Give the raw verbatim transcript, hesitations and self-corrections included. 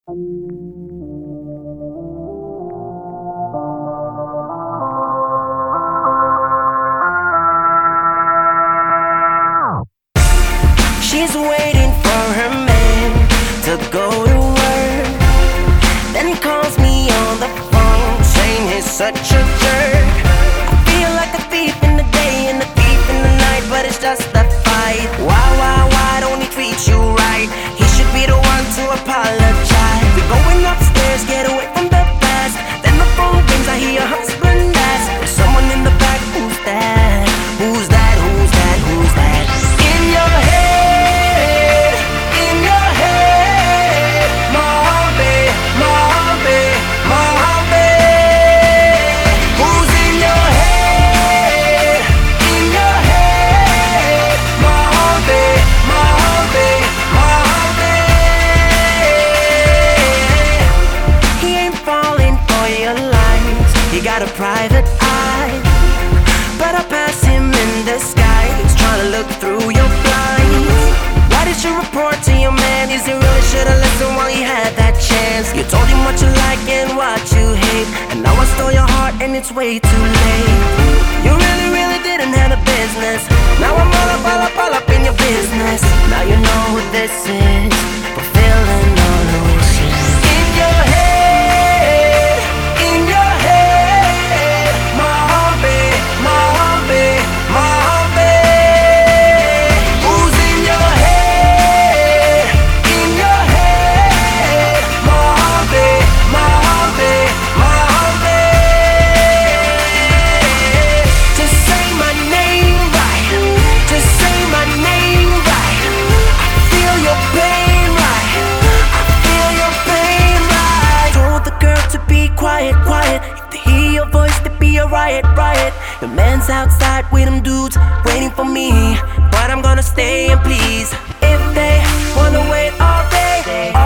She's waiting for her man to go to work, then he calls me on the phone saying he's such a jerk. I feel like a thief in the day and a thief in the night, but it's just a fight. Why, why, why don't he treat you right? He should be the one to apologize. We're going upstairs, get away from the past. Then the phone rings, I hear your husband ask, there's someone in the back, who's that? Who's that? Who's that? Who's that? In your head, in your head, Mojave, Mojave, Mojave. Who's in your head, in your head, Mojave, Mojave, Mojave. He ain't falling for your lies, he got a private eye, but I pass him in disguise, trying to look through your blinds. Why did you report to your man? Is he really should've listened while he had that chance? You told him what you like and what you hate, and now I stole your heart and it's way too late. You really, really didn't have a business. Now I'm all up, all up, all up in your business. Now you know who this is, fulfilling all the wishes. In your head, in your head, Mojave, Mojave, Mojave. Who's in your head, in your head, Mojave, Mojave, Mojave. Just say my name right, just say my name right. I feel your pain right, I feel your pain right. Told the girl to be quiet, quiet. If they hear your voice, there be a riot, riot. Your man's outside with them dudes waiting for me, but I'm gonna stay and please. If they wanna wait all day,